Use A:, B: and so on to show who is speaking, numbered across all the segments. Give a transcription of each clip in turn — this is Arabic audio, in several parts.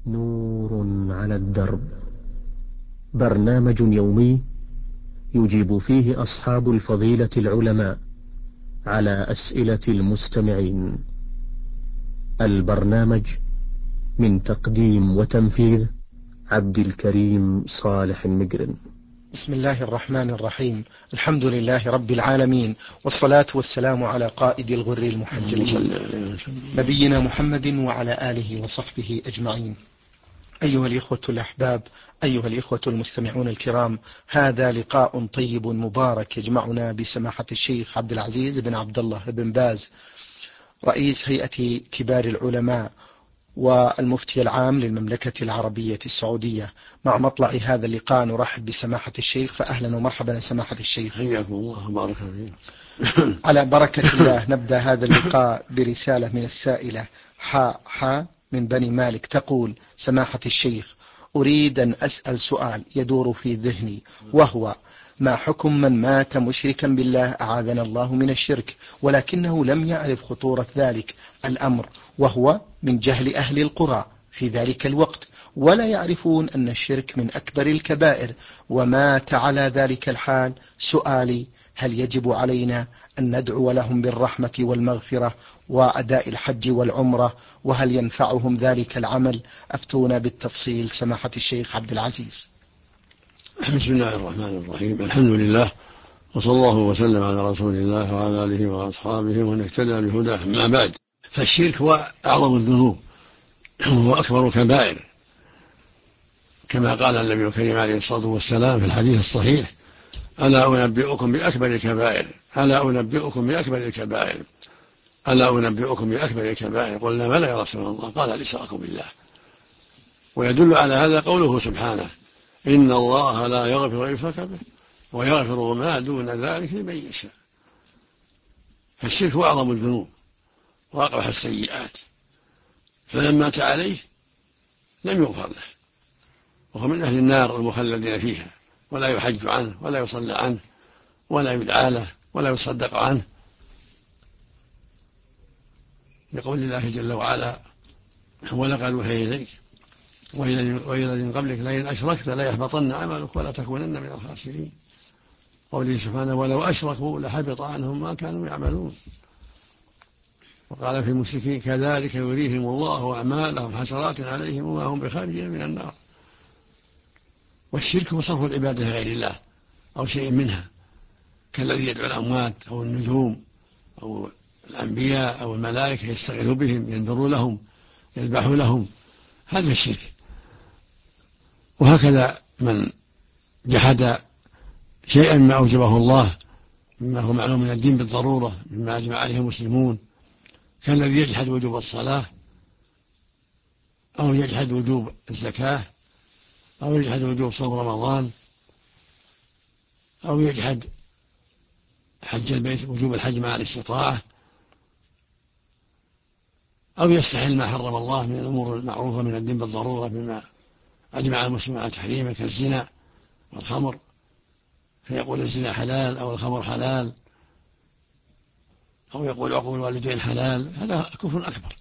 A: نور على الدرب، برنامج يومي يجيب فيه أصحاب الفضيلة العلماء على أسئلة المستمعين. البرنامج من تقديم وتنفيذ عبد الكريم صالح المقرن.
B: بسم الله الرحمن الرحيم. الحمد لله رب العالمين، والصلاة والسلام على قائد الغر المحجلين نبينا محمد وعلى آله وصحبه أجمعين. أيها الإخوة الأحباب، أيها الإخوة المستمعون الكرام، هذا لقاء طيب مبارك يجمعنا بسماحة الشيخ عبد العزيز بن عبد الله بن باز، رئيس هيئة كبار العلماء والمفتي العام للمملكة العربية السعودية. مع مطلع هذا اللقاء نرحب بسماحة الشيخ، فأهلا ومرحبا سماحة الشيخ.
C: حياكم الله وبارك فيك.
B: على بركة الله نبدأ هذا اللقاء برسالة من السائلة حاء من بني مالك، تقول: سماحة الشيخ، أريد أن أسأل سؤال يدور في ذهني، وهو: ما حكم من مات مشركا بالله أعاذنا الله من الشرك، ولكنه لم يعرف خطورة ذلك الأمر، وهو من جهل أهل القرى في ذلك الوقت، ولا يعرفون أن الشرك من أكبر الكبائر، ومات على ذلك الحال؟ سؤالي: هل يجب علينا أن ندعو لهم بالرحمة والمغفرة وأداء الحج والعمرة، وهل ينفعهم ذلك العمل؟ أفتونا بالتفصيل سماحة الشيخ عبد العزيز.
C: بسم الله الرحمن الرحيم. الحمد لله، وصلى الله وسلم على رسول الله وعلى آله وأصحابه ومن اهتدى بهداه. أما بعد، فالشرك هو أعظم الذنوب وهو أكبر الكبائر، كما قال النبي الكريم عليه الصلاة والسلام في الحديث الصحيح: ألا أنبئكم بأكبر الكبائر، ألا أنبئكم بأكبر الكبائر، ألا أنبئكم بأكبر الكبائر. قلنا: بلى يا رسول الله. قال: الإشراك بالله. ويدل على هذا قوله سبحانه: إن الله لا يغفر أن يشرك به ويغفر ما دون ذلك لمن يشاء. فالشرك هو أعظم الذنوب وأقبح السيئات، فمن مات عليه لم يغفر له، وهو من أهل النار المخلدين فيها، ولا يحج عنه ولا يصلى عنه ولا يدعى له ولا يصدق عنه، لقول الله جل وعلا: ولقد أوحي إليك وإلى الذين قبلك لئن أشركت ليحبطن عملك ولا تكونن من الخاسرين. قوله سبحانه: ولو أشركوا لحبط عنهم ما كانوا يعملون. وقال في المشركين: كذلك يريهم الله أعمالهم حسرات عليهم وما هم بخارجين من النار. والشرك هو صرف العبادة لغير الله أو شيء منها، كالذي يدعو الأموات أو النجوم أو الأنبياء أو الملائكة، يستغيث بهم، ينذر لهم، يذبح لهم، هذا الشرك. وهكذا من جحد شيئا مما أوجبه الله مما هو معلوم من الدين بالضرورة مما أجمع عليه المسلمون، كالذي يجحد وجوب الصلاة أو يجحد وجوب الزكاة أو يجحد وجوب صوم رمضان أو يجحد حج البيت، وجوب الحج مع الاستطاعة، أو يستحل ما حرم الله من الأمور المعروفة من الدين بالضرورة مما أجمع المسلمون على تحريمه، كالزنا والخمر، فيقول الزنا حلال أو الخمر حلال، أو يقول عقوق الوالدين حلال. هذا كفر أكبر،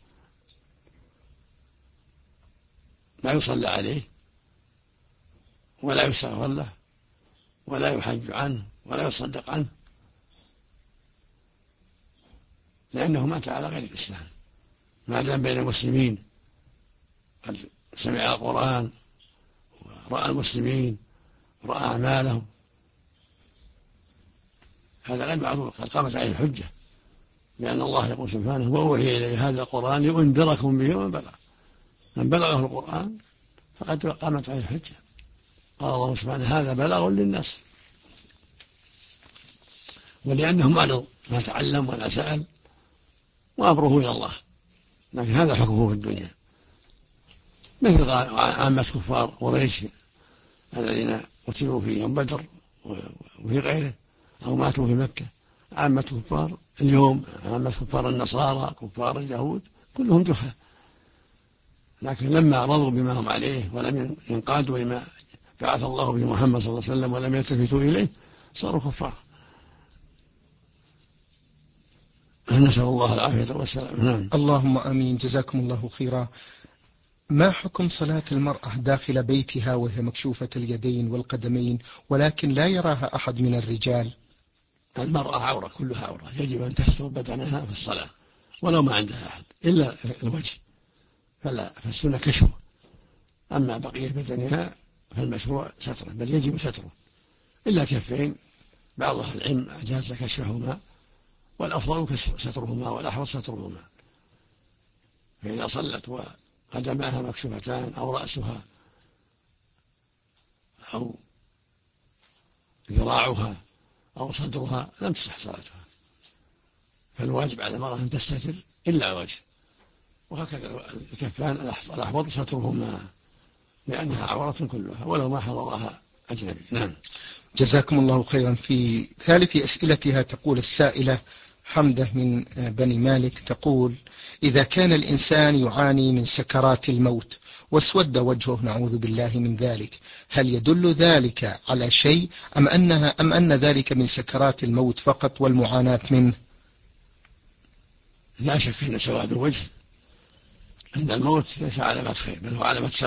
C: لا يصلى عليه ولا يستغفر له ولا يحج عنه ولا يصدق عنه، لأنه مات على غير الإسلام. ما دام بين المسلمين قد سمع القرآن ورأى المسلمين ورأى أعمالهم، هذا غير معذور، قد قامت عليه الحجة، لأن الله يقول سبحانه: وأوحي إلي هذا القرآن لأنذركم به ومن بلغ. من بلغه القرآن فقد قامت عليه الحجة. قال الله سبحانه: هذا بلاغ للناس. ولأنه معرض ما تعلم ولا سأل وأمره إلى الله، لكن هذا حكمه في الدنيا، مثل عامة كفار قريش الذين قتلوا في يوم بدر وفي غيره أو ماتوا في مكة. عامة كفار اليوم، عامة كفار النصارى، كفار اليهود، كلهم جحا، لكن لما رضوا بما هم عليه ولم ينقادوا لما بعث الله به محمد صلى الله عليه وسلم ولم يلتفتوا إليه صاروا كفار. نسأل الله العافية والسلام. نعم.
B: اللهم آمين. جزاكم الله خيرا. ما حكم صلاة المرأة داخل بيتها وهي مكشوفة اليدين والقدمين ولكن لا يراها أحد من الرجال؟
C: المرأة عورة، كلها عورة، يجب أن تستر بدنها في الصلاة ولو ما عندها أحد إلا الوجه، فالسنة كشفه. أما بقية بدنها فالمشروع ستره، بل يجب ستره إلا الكفين. بعض أهل العلم أجاز كشفهما، والأفضل سترهما والأحوط سترهما. فإذا صلت وقدماها مكشوفتان أو رأسها أو ذراعها أو صدرها لم تصح صلاتها، فالواجب على المرأة أن تستتر إلا الوجه، وهكذا الكفان الأحوط سترهما لأنها عورة كلها ولو ما حضرها أجنبي. نعم.
B: جزاكم الله خيرا. في ثالث أسئلتها تقول السائلة حمدة من بني مالك، تقول: إذا كان الإنسان يعاني من سكرات الموت واسود وجهه نعوذ بالله من ذلك، هل يدل ذلك على شيء أم أن ذلك من سكرات الموت فقط والمعاناة منه؟
C: لا شك أن سواد الوجه عند الموت ليس علامة خير، بل هو علامة شر،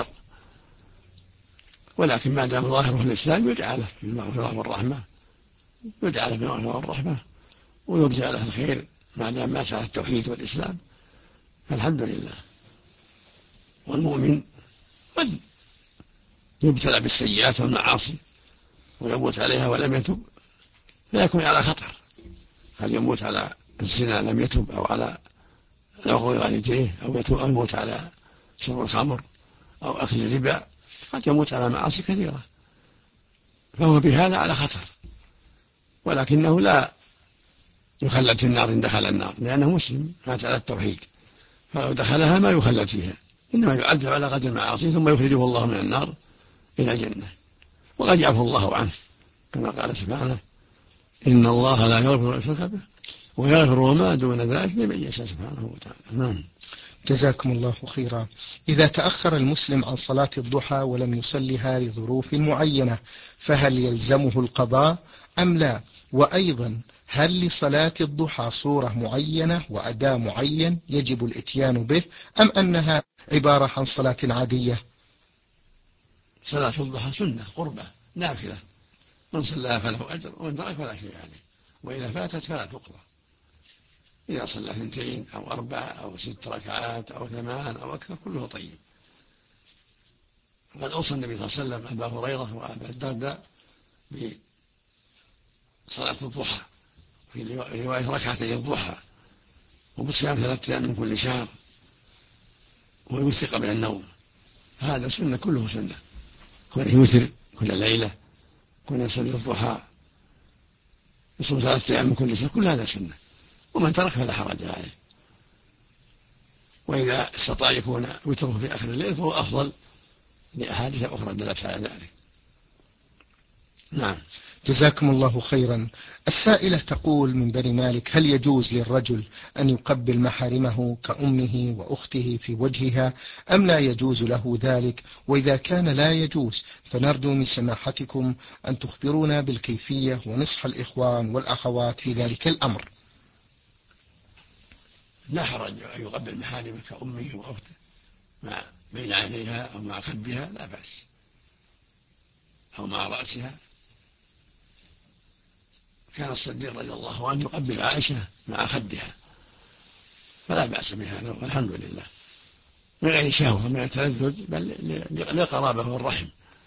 C: ولكن ما دام ظاهره الإسلام يدعى له بالمغفرة والرحمة، يدعى له بالمغفرة والرحمة ويرجى له الخير ما دام مات على التوحيد والإسلام، فالحمد لله. والمؤمن قد يبتلى بالسيئات والمعاصي ويموت عليها ولم يتب، فيكون على خطر، قد يموت على الزنا لم يتب، أو على عقوق والديه، أو يموت على شرب الخمر أو أكل الربا، قد يموت على معاصي كثيرة، فهو بهذا على خطر، ولكنه لا يخلد في النار إن دخل النار، لأنه مسلم مات على التوحيد، فلو دخلها ما يخلد فيها، إنما يعذب على قدر المعاصي ثم يخرجه الله من النار إلى الجنة، وقد يعفو الله عنه كما قال سبحانه: إن الله لا يغفر أن يشرك به ويغفر وما دون ذلك لمن يشاء سبحانه وتعالى. نعم.
B: جزاكم الله خيرا. إذا تأخر المسلم عن صلاة الضحى ولم يصلها لظروف معينة فهل يلزمه القضاء أم لا؟ وأيضا هل لصلاة الضحى صورة معينة وأداء معين يجب الإتيان به أم أنها عبارة عن صلاة عادية؟
C: صلاة الضحى سنة قربة نافلة، من صلاها فله أجر ومن ترك فلا شيء عليه، وإذا فاتت فلا تقضى. إذا صلى 2 أو 4 أو 6 ركعات أو 8 أو أكثر كله طيب. وقد أوصى النبي صلى الله عليه وسلم أبا هريرة وأبا الدرداء بصلاة الضحى، في رواية ركعتي الضحى، وبصيام 3 أيام من كل شهر، ويوثق قبل النوم. هذا سنة، كله سنة، كونه يوتر كل ليلة، كونه يصلي الضحى، يصوم 3 أيام من كل شهر، كل هذا سنة، ومن ترك فلا حرج عليه. وإذا استطاع يكون وتره في آخر الليل فهو أفضل لأحاديث أخرى دلت على ذلك. نعم.
B: جزاكم الله خيرا. السائلة تقول من بني مالك: هل يجوز للرجل أن يقبل محارمه كأمه وأخته في وجهها أم لا يجوز له ذلك؟ وإذا كان لا يجوز فنرجو من سماحتكم أن تخبرونا بالكيفية ونصح الإخوان والأخوات في ذلك الأمر.
C: لا حرج أن يقبل محارمه كأمه وأخته مع بين عينيها أو مع خدها، لا بأس، أو مع رأسها. كان الصديق رضي الله عنه يقبل عائشة مع خدها، فلا بأس بهذا، والحمد لله، من غير شهوة من التلذذ، بل لقرابة والرحم،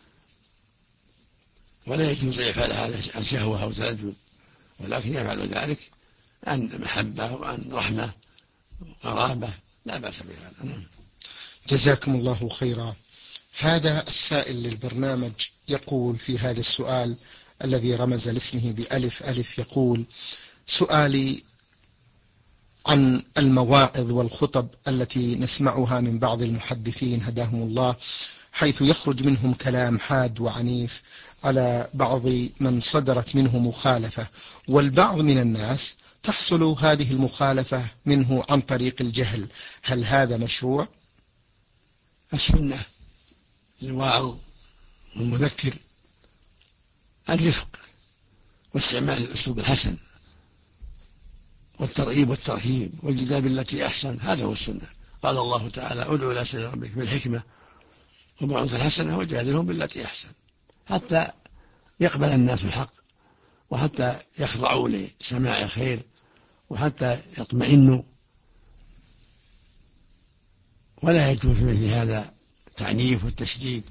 C: ولا يجوز يفعل هذا عن شهوة أو تلذذ، ولكن يفعل ذلك عن محبة وعن رحمة وقرابة، لا بأس بهذا.
B: جزاكم الله خيرا. هذا السائل للبرنامج يقول في هذا السؤال الذي رمز لاسمه بألف ألف، يقول: سؤالي عن المواعظ والخطب التي نسمعها من بعض المحدثين هداهم الله، حيث يخرج منهم كلام حاد وعنيف على بعض من صدرت منه مخالفة، والبعض من الناس تحصل هذه المخالفة منه عن طريق الجهل، هل هذا مشروع؟
C: السنة للواعظ والمذكر الرفق واستعمال الأسلوب الحسن والترغيب والترهيب والجدال بالتي أحسن، هذا هو السنة، قال الله تعالى ادعو إلى سبيل ربك بالحكمة وبالموعظة الحسنة وجادلهم بالتي أحسن، حتى يقبل الناس الحق، وحتى يخضعوا لسماع الخير، وحتى يطمئنوا. ولا يجوز في مثل هذا التعنيف والتشديد،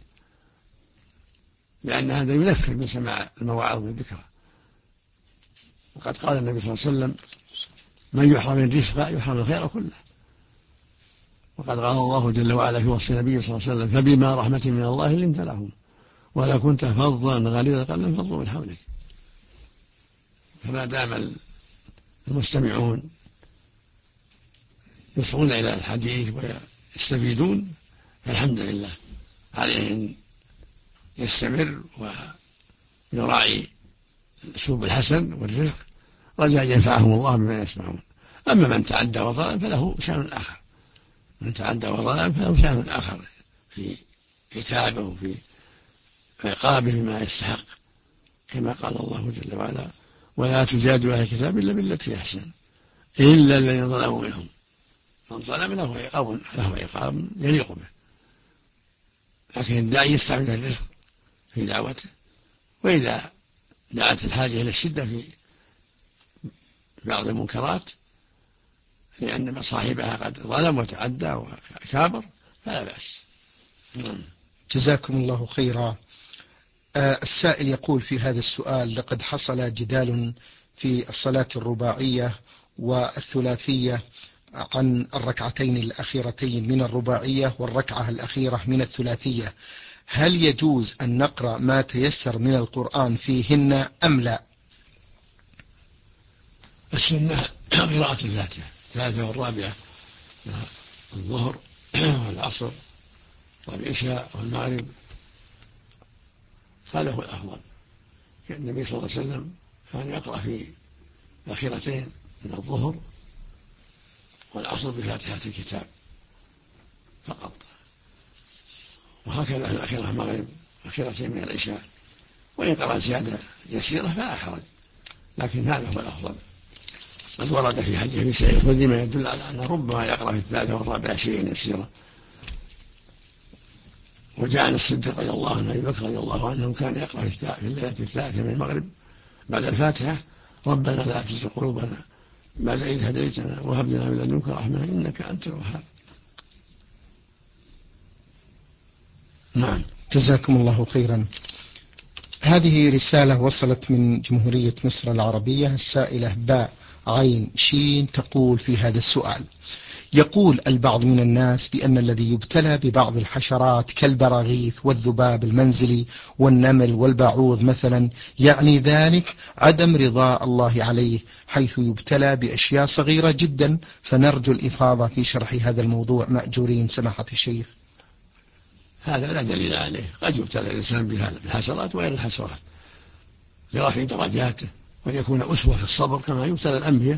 C: لأن هذا ينفر من سماع المواعظ والذكرى. وقد قال النبي صلى الله عليه وسلم من يحرم الرفق يحرم الخير كله. وقد قال الله جل وعلا في وصف النبي صلى الله عليه وسلم فبما رحمة من الله لنت لهم ولو كنت فظا غليظ القلب لانفضوا من حولك. فما دام المستمعون يصغون إلى الحديث ويستفيدون فالحمد لله، عليه أن يستمر ويراعي الأسلوب الحسن والرفق رجاء أن ينفعهم الله بما يسمعون. أما من تعدى وظلم فله شأن آخر، من تعدى وظلم فله شأن آخر في كتابه وفي عقابه بما يستحق، كما قال الله جل وعلا ولا تجادلوا أهل الكتاب إلا بالتي أحسن إلا الذين ظلموا منهم. من ظلم له عقاب يليق به، لكن الداعي يستعمل الرفق في دعوته، وإذا دعت الحاجة إلى الشدة في بعض المنكرات لأن صاحبها قد ظلم وتعدى وكابر فلا بأس.
B: جزاكم الله خيرا. السائل يقول في هذا السؤال لقد حصل جدال في الصلاة الرباعية والثلاثية عن الركعتين الأخيرتين من الرباعية والركعة الأخيرة من الثلاثية، هل يجوز أن نقرأ ما تيسر من القرآن فيهن أم لا؟
C: السنة قراءة الفاتحة الثالثة والرابعة الظهر والعصر والعشاء والمغرب، هذا هو الأفضل. كان النبي صلى الله عليه وسلم كان يقرأ في الأخيرتين من الظهر والعصر بفاتحة الكتاب فقط، وهكذا الأخيرة المغرب الأخيرتين من العشاء، وإن قرأ زيادة يسيرة فلا حرج، لكن هذا هو الأفضل. قد ورد في حديث ابي سعيد الخدري ما يدل على أنه ربما يقرأ في الثالثة والرابعة شيئا يسيرا. وجاء عن الصديق رضي الله عنه أبي بكر رضي الله عنه كان يقرأ في الليلة الثالثة من المغرب بعد الفاتحة ربنا لا تزغ قلوبنا بعد إذ هديتنا وهب لنا من لدنك رحمة إنك أنت الوهاب. نعم.
B: جزاكم الله خيرا. هذه رسالة وصلت من جمهورية مصر العربية، السائلة باء عين شين تقول في هذا السؤال: يقول البعض من الناس بأن الذي يبتلى ببعض الحشرات كالبراغيث والذباب المنزلي والنمل والباعوض مثلا يعني ذلك عدم رضاء الله عليه، حيث يبتلى بأشياء صغيرة جدا، فنرجو الإفاضة في شرح هذا الموضوع مأجورين سماحة الشيخ.
C: هذا لا دليل عليه، قد يبتلى الإنسان بالحشرات وغير الحشرات لرفع درجاته ويكون أسوة في الصبر كما يبتلى الأنبياء.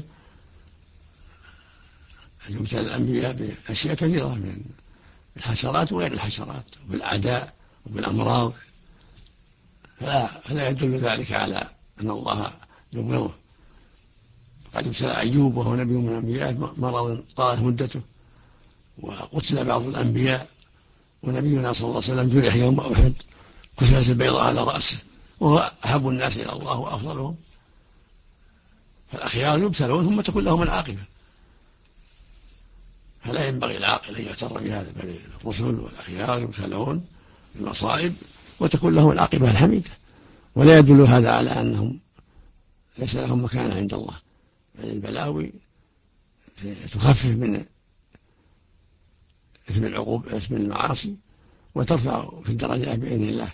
C: يبتلى الأنبياء بأشياء كثيرة من الحشرات وغير الحشرات وبالأعداء وبالأمراض، فلا يدل ذلك على أن الله يبغضه. قد ابتلى أيوب وهو نبي من الأنبياء مرض طالت مدته، وقتل بعض الأنبياء، ونبينا صلى الله عليه وسلم جرح يوم أحد كسرت البيضاء على رأسه وهو أحب الناس إلى الله وأفضلهم. فالأخيار يبتلون ثم تكون لهم العاقبة، فلا ينبغي العاقل أن يغتر بهذا، بل الرسل والأخيار يبتلون بالمصائب وتكون لهم العاقبة الحميدة، ولا يدل هذا على أنهم ليس لهم مكانة عند الله، بل البلاوي تخفف من إثم العقوب إثم المعاصي وترفع في الدرجات بإذن الله.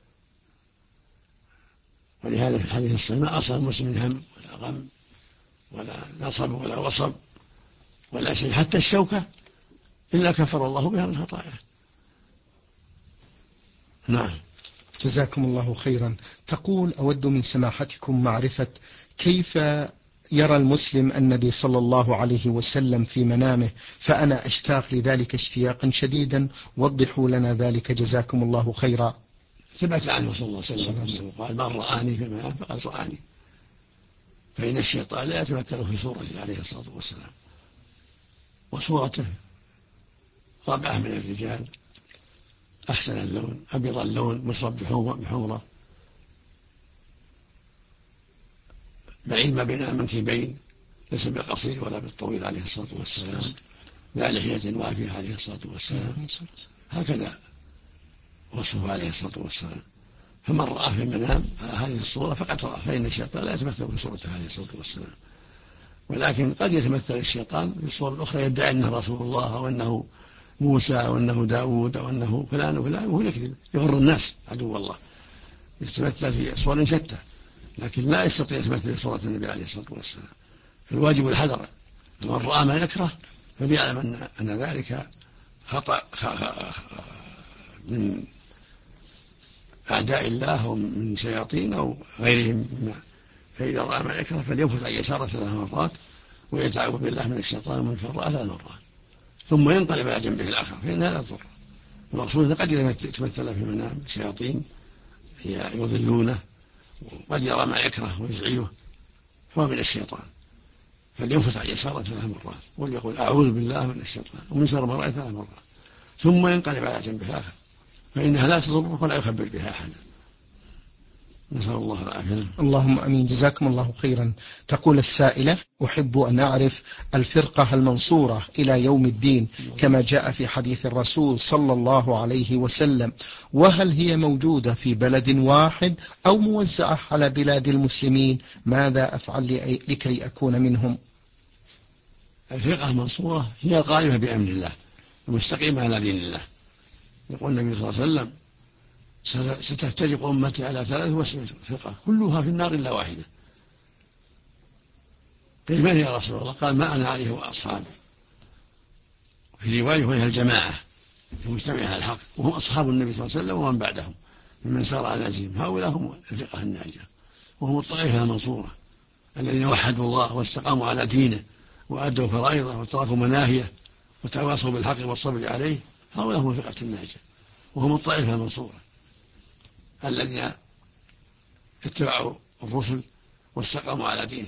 C: ولهذا في الحديث الصحيح ما أصاب مسلم هم ولا غم ولا نصب ولا وصب ولا شيء حتى الشوكة إلا كفر الله بها من خطاياه. نعم.
B: جزاكم الله خيرا. تقول أود من سماحتكم معرفة كيف يرى المسلم النبي صلى الله عليه وسلم في منامه، فأنا أشتاق لذلك اشتياقا شديدا، وضحوا لنا ذلك جزاكم الله خيرا.
C: ثبت عنه صلى الله عليه وسلم قال من رآني في المنام فقد رآني، فإن الشيطان لا يتمثل في صورته عليه الصلاة والسلام، وصورته ربعة من الرجال أحسن اللون أبيض اللون مشرب بحمرة بعيد ما بين المنكبين ليس بالقصير ولا بالطويل عليه الصلاة والسلام لا لحية وافية عليه الصلاة والسلام هكذا وصفه عليه الصلاة والسلام. فمن رأى في المنام هذه الصورة فقد رأى، فإن الشيطان لا يتمثل بصورته عليه الصلاة والسلام، ولكن قد يتمثل الشيطان بصور أخرى يدعي أنه رسول الله أو أنه موسى أو أنه داود أو أنه فلان وفلان، وهو يكذب يغر الناس عدو الله، يتمثل في أصور شتى لكن لا يستطيع يتمثل بصورة النبي عليه الصلاة والسلام. فالواجب الحذر، من رأى ما يكره فليعلم أن ذلك خطأ من أعداء الله ومن شياطين أو غيرهم، فإذا رأى ما يكره فلينفث عن يساره 3 مرات ويتعوذ بالله من الشيطان ومن شر 3 مرات ثم ينقلب على جنبه الآخر فإنها لا تضر. المقصود قد يتمثل في المنام شياطين يضلونه وقد يرى ما يكره ويزعجه فهو من الشيطان، فلينفث عن يساره 3 مرات وليقول أعوذ بالله من الشيطان ومن شر ما رأى 3 مرات ثم ينقلب على جنبه الآخر فإنها لا تضر ولا يخبر بها أحدا. نسأل الله العافية.
B: اللهم أمين. جزاكم الله خيرا. تقول السائلة: أحب أن أعرف الفرقة المنصورة إلى يوم الدين كما جاء في حديث الرسول صلى الله عليه وسلم، وهل هي موجودة في بلد واحد أو موزعة على بلاد المسلمين؟ ماذا أفعل لكي أكون منهم؟
C: الفرقة المنصورة هي القائمة بأمر الله المستقيمة على دين الله. يقول النبي صلى الله عليه وسلم: ستفترق أمتي على 73 فرقة كلها في النار إلا واحدة. قيل: من يا رسول الله؟ قال: ما أنا عليه وأصحابي. في رواية: وهي الجماعة المجتمعة على الحق وهم أصحاب النبي صلى الله عليه وسلم ومن بعدهم ممن سار على نهجهم. هؤلاء هم الفرقة الناجية وهم الطائفة المنصورة الذين وحدوا الله واستقاموا على دينه وأدوا فرائضه وتركوا مناهيه وتواصوا بالحق والصبر عليه. هؤلاء هم الفرقة الناجية وهم الطائفة المنصورة الذين اتبعوا الرسل واستقاموا على دينه،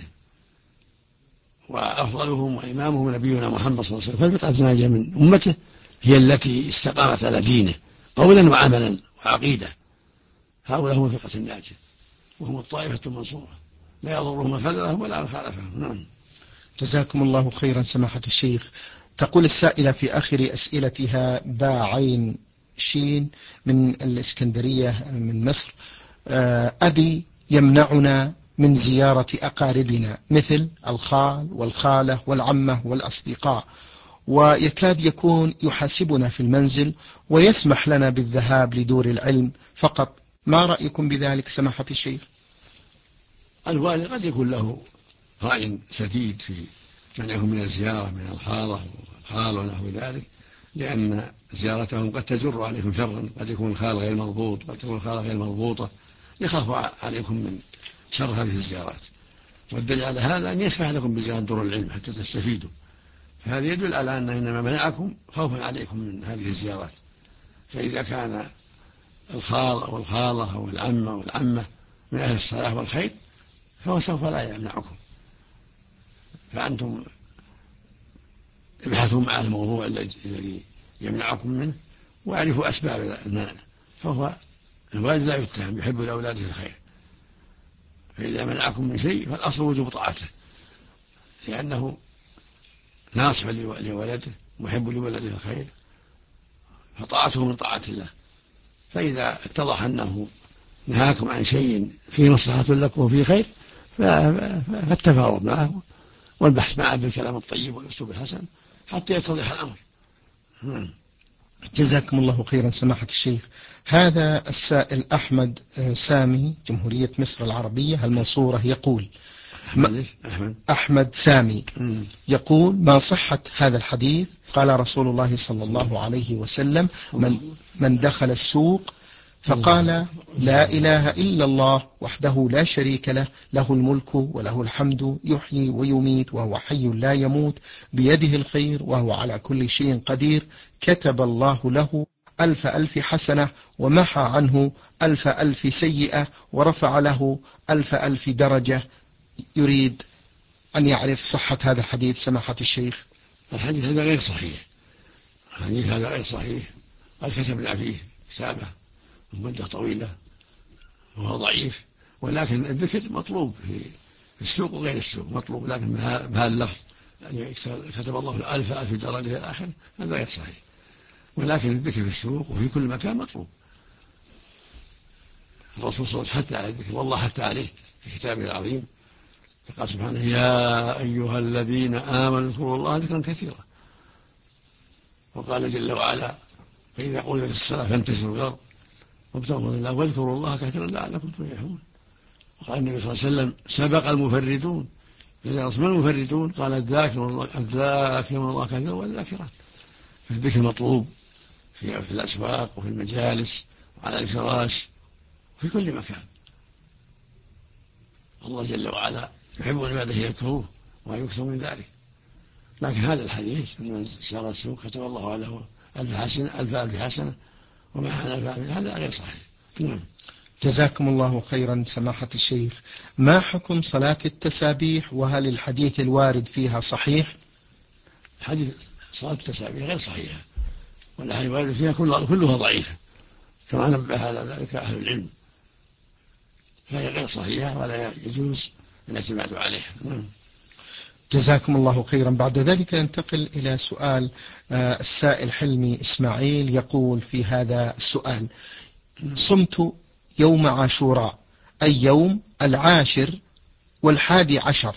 C: وأفضلهم وإمامهم نبينا محمد صلى الله عليه وسلم. فالفرقة الناجية من أمته هي التي استقامت على دينه قولا وعملا وعقيدة. هؤلاء هم الفرقة الناجية وهم الطائفة المنصورة لا يضرهم من خذلهم ولا من خالفهم. نعم.
B: جزاكم الله خيرا سماحة الشيخ. تقول السائلة في آخر أسئلتها باعين شين من الإسكندرية من مصر: أبي يمنعنا من زيارة أقاربنا مثل الخال والخالة والعمة والأصدقاء، ويكاد يكون يحاسبنا في المنزل ويسمح لنا بالذهاب لدور العلم فقط. ما رأيكم بذلك سماحة الشيخ؟
C: الوالد قد يكون له رأي سديد في منعهم من الزيارة من الخالة والخال ونحو ذلك، لأن زيارتهم قد تجر عليكم شرا، قد يكون الخال غير مضبوط، قد تكون الخالة غير مضبوطة، يخاف عليكم من شر هذه الزيارات. والدليل على هذا أن يسمح لكم بزيارة دور العلم حتى تستفيدوا، فهذا يدل على أن إنما منعكم خوفا عليكم من هذه الزيارات. فإذا كان الخال أو الخالة أو العمة والعمة من أهل الصلاح والخير فهو سوف لا يمنعكم، فأنتم ابحثوا مع الموضوع الذي يمنعكم منه واعرفوا أسباب المنع. فهو الوالد لا يتهم، يحب لأولاده الخير، فإذا منعكم من شيء فالأصل وجوب طاعته، لأنه ناصح لولده محب لولده الخير، فطاعته من طاعة الله. فإذا اتضح أنه نهاكم عن شيء فيه مصلحة لكم وفيه خير فالتفاوض معه والبحث معه بالكلام الطيب والأسلوب الحسن حتى يتضح الأمر.
B: جزاكم الله خيرا سماحة الشيخ. هذا السائل أحمد سامي جمهورية مصر العربية المنصورة يقول: أحمد سامي يقول: ما صحة هذا الحديث؟ قال رسول الله صلى الله عليه وسلم: من دخل السوق فقال لا إله إلا الله وحده لا شريك له، له الملك وله الحمد يحيي ويميت وهو حي لا يموت بيده الخير وهو على كل شيء قدير، كتب الله له 1000 حسنة ومحى عنه 1000 سيئة ورفع له 1000 درجة. يريد أن يعرف صحة هذا الحديث سماحة الشيخ.
C: الحديث هذا غير صحيح، الحديث هذا غير صحيح، قد كتبنا فيه كتابة مدة طويلة وهو ضعيف، ولكن الذكر مطلوب في السوق وغير السوق مطلوب، لكن بهذا اللفظ يعني كتب الله 1000 درجة إلى آخره هذا غير صحيح، ولكن الذكر في السوق وفي كل مكان مطلوب. الرسول صلى الله عليه وسلم حث على الذكر، والله حث عليه في كتابه العظيم، قال سبحانه: يا أيها الذين آمنوا اذكروا الله ذكرا كثيرا. وقال جل وعلا: فإذا قضيت الصلاة فانتشروا الأرض وابتغوا من الله واذكروا الله كثيرا لعلكم تفلحون. وقال النبي صلى الله عليه وسلم: سبق المفردون. إذا ما المفردون؟ قال: الذاكرون الله كثيرا والذاكرات. فالذكر مطلوب في الأسواق وفي المجالس وعلى الفراش في كل مكان. الله جل وعلا يحب عباده يذكروه ويكثر من ذلك. لكن هذا الحديث من سار السوق كتب الله عليه 1000 حسنة ومعها 1000 هذا غير صحيح. نعم.
B: جزاكم الله خيرا سماحة الشيخ. ما حكم صلاة التسابيح، وهل الحديث الوارد فيها صحيح؟
C: حديث صلاة التسابيح غير صحيحة، والأحاديث الواردة فيها كلها ضعيفة، كما نبه على ذلك أهل العلم، فهي غير صحيحة ولا يجوز الاعتماد عليها.
B: جزاكم الله خيرا. بعد ذلك ننتقل إلى سؤال السائل حلمي إسماعيل، يقول في هذا السؤال: صمت يوم عاشوراء أي يوم 10 و11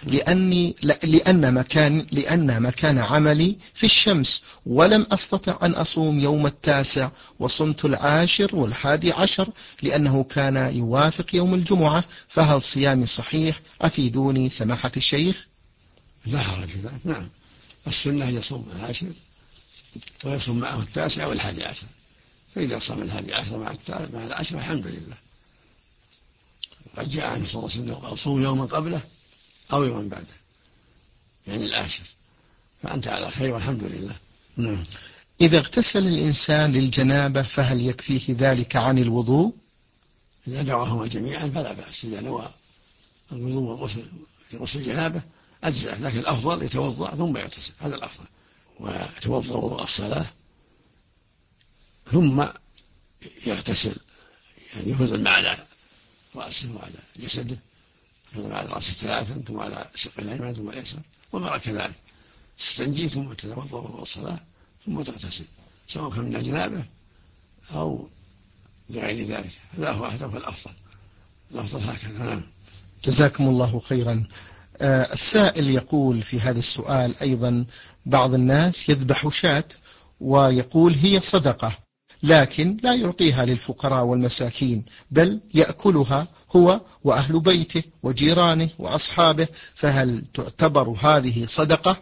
B: لأن مكان عملي في الشمس، ولم أستطع أن أصوم يوم 9، وصمت 10 و11 لأنه كان يوافق يوم الجمعة، فهل صيامي صحيح؟ أفيدوني سماحة الشيخ.
C: لا حرج في ذلك. نعم، السنة يصوم 10 ويصوم معه 9 و11، فإذا صام 11 مع 10 الحمد لله. قد جاء عنه صلى الله عليه وسلم قال: صوم يوما قبله أو يوما بعده، يعني 10، فأنت على خير والحمد لله. نعم.
B: إذا اغتسل الإنسان للجنابة فهل يكفيه ذلك عن الوضوء؟
C: إذا نواهما جميعا فلا بأس، إذا نوى الوضوء والغسل غسل الجنابة أجزاء، لكن الأفضل يتوضأ ثم يغتسل، هذا الأفضل. ويتوضأ وضوء الصلاة ثم يغتسل، يعني يفضل على رأسه وعلى جسده، يفضل على رأسه 3 ثم على شق الأيمن ثم اليسار، والمرأة كذلك تستنجي ثم تتوضأ وضوء الصلاة ثم تغتسل، سواء كان من الجنابة أو لغير ذلك، هذا هو الأفضل هكذا. نعم.
B: جزاكم الله خيرا. السائل يقول في هذا السؤال أيضا: بعض الناس يذبح شاة ويقول هي صدقة، لكن لا يعطيها للفقراء والمساكين، بل يأكلها هو وأهل بيته وجيرانه وأصحابه، فهل تعتبر هذه صدقة؟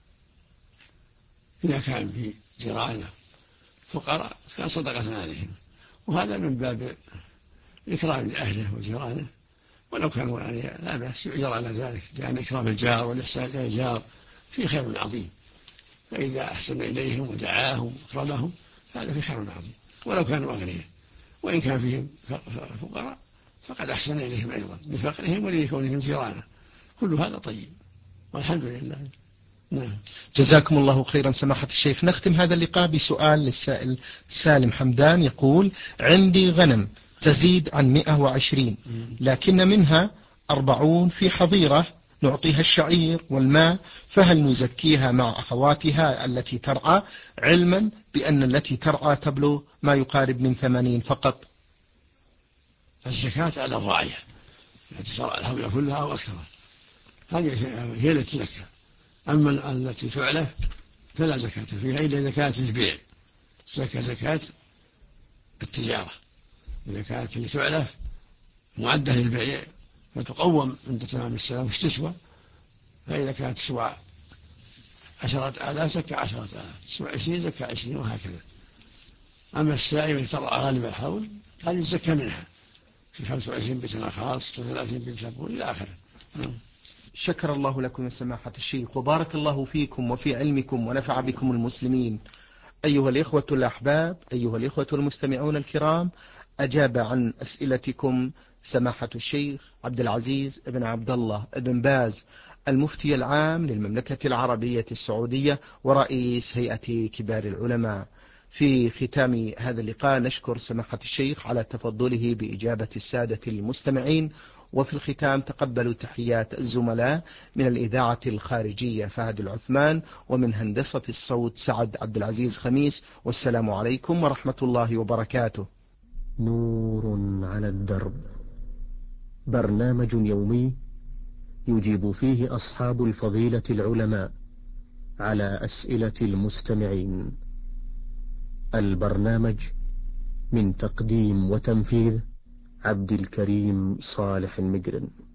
C: إذا كان في جيرانه فقراء كان صدقة عليهم، وهذا من باب الإكرام لأهله وجيرانه، ولو كانوا يعني لا بأس يؤجر على ذلك، لأن إكرام الجار والإحسان إلى الجار في خير عظيم، فإذا أحسن إليهم ودعاهم وأكرمهم هذا في خير عظيم، ولو كانوا أغنياء. وإن كان فيهم فقراء فقد أحسن إليهم أيضا لفقرهم ولكونهم جيرانه، كل هذا طيب والحمد لله. نعم.
B: جزاكم الله خيرا سماحة الشيخ. نختم هذا اللقاء بسؤال للسائل سالم حمدان، يقول: عندي غنم تزيد عن 120، لكن منها 40 في حظيرة نعطيها الشعير والماء، فهل نزكيها مع أخواتها التي ترعى، علما بأن التي ترعى تبلغ ما يقارب من 80 فقط؟
C: الزكاة على الراعية التي ترعى الحظيرة كلها أو أكثرها، هذه هي التي تزكى. أما التي تعلف فلا زكاة فيها إلا إذا كانت للبيع، زكاة التجارة. إذا كانت اللي تعلف معدة للبيع فتقوم عند تمام السنة وش تسوى، فإذا كانت تسوى 10,000 زكى 10,000، تسوى 20 زكى 20، وهكذا. أما السائمة اللي ترعى غالب الحول هذه الزكاة منها، في 25 بنت خاص، 30 بنت لبون إلى آخره.
B: شكر الله لكم سماحة الشيخ، وبارك الله فيكم وفي علمكم ونفع بكم المسلمين. أيها الإخوة الأحباب، أيها الإخوة المستمعون الكرام، أجاب عن أسئلتكم سماحة الشيخ عبد العزيز بن عبد الله بن باز المفتي العام للمملكة العربية السعودية ورئيس هيئة كبار العلماء. في ختام هذا اللقاء نشكر سماحة الشيخ على تفضله بإجابة السادة المستمعين، وفي الختام تقبلوا تحيات الزملاء من الإذاعة الخارجية فهد العثمان، ومن هندسة الصوت سعد عبد العزيز خميس، والسلام عليكم ورحمة الله وبركاته.
A: نور على الدرب، برنامج يومي يجيب فيه أصحاب الفضيلة العلماء على أسئلة المستمعين. البرنامج من تقديم وتنفيذ عبد الكريم صالح المقرن.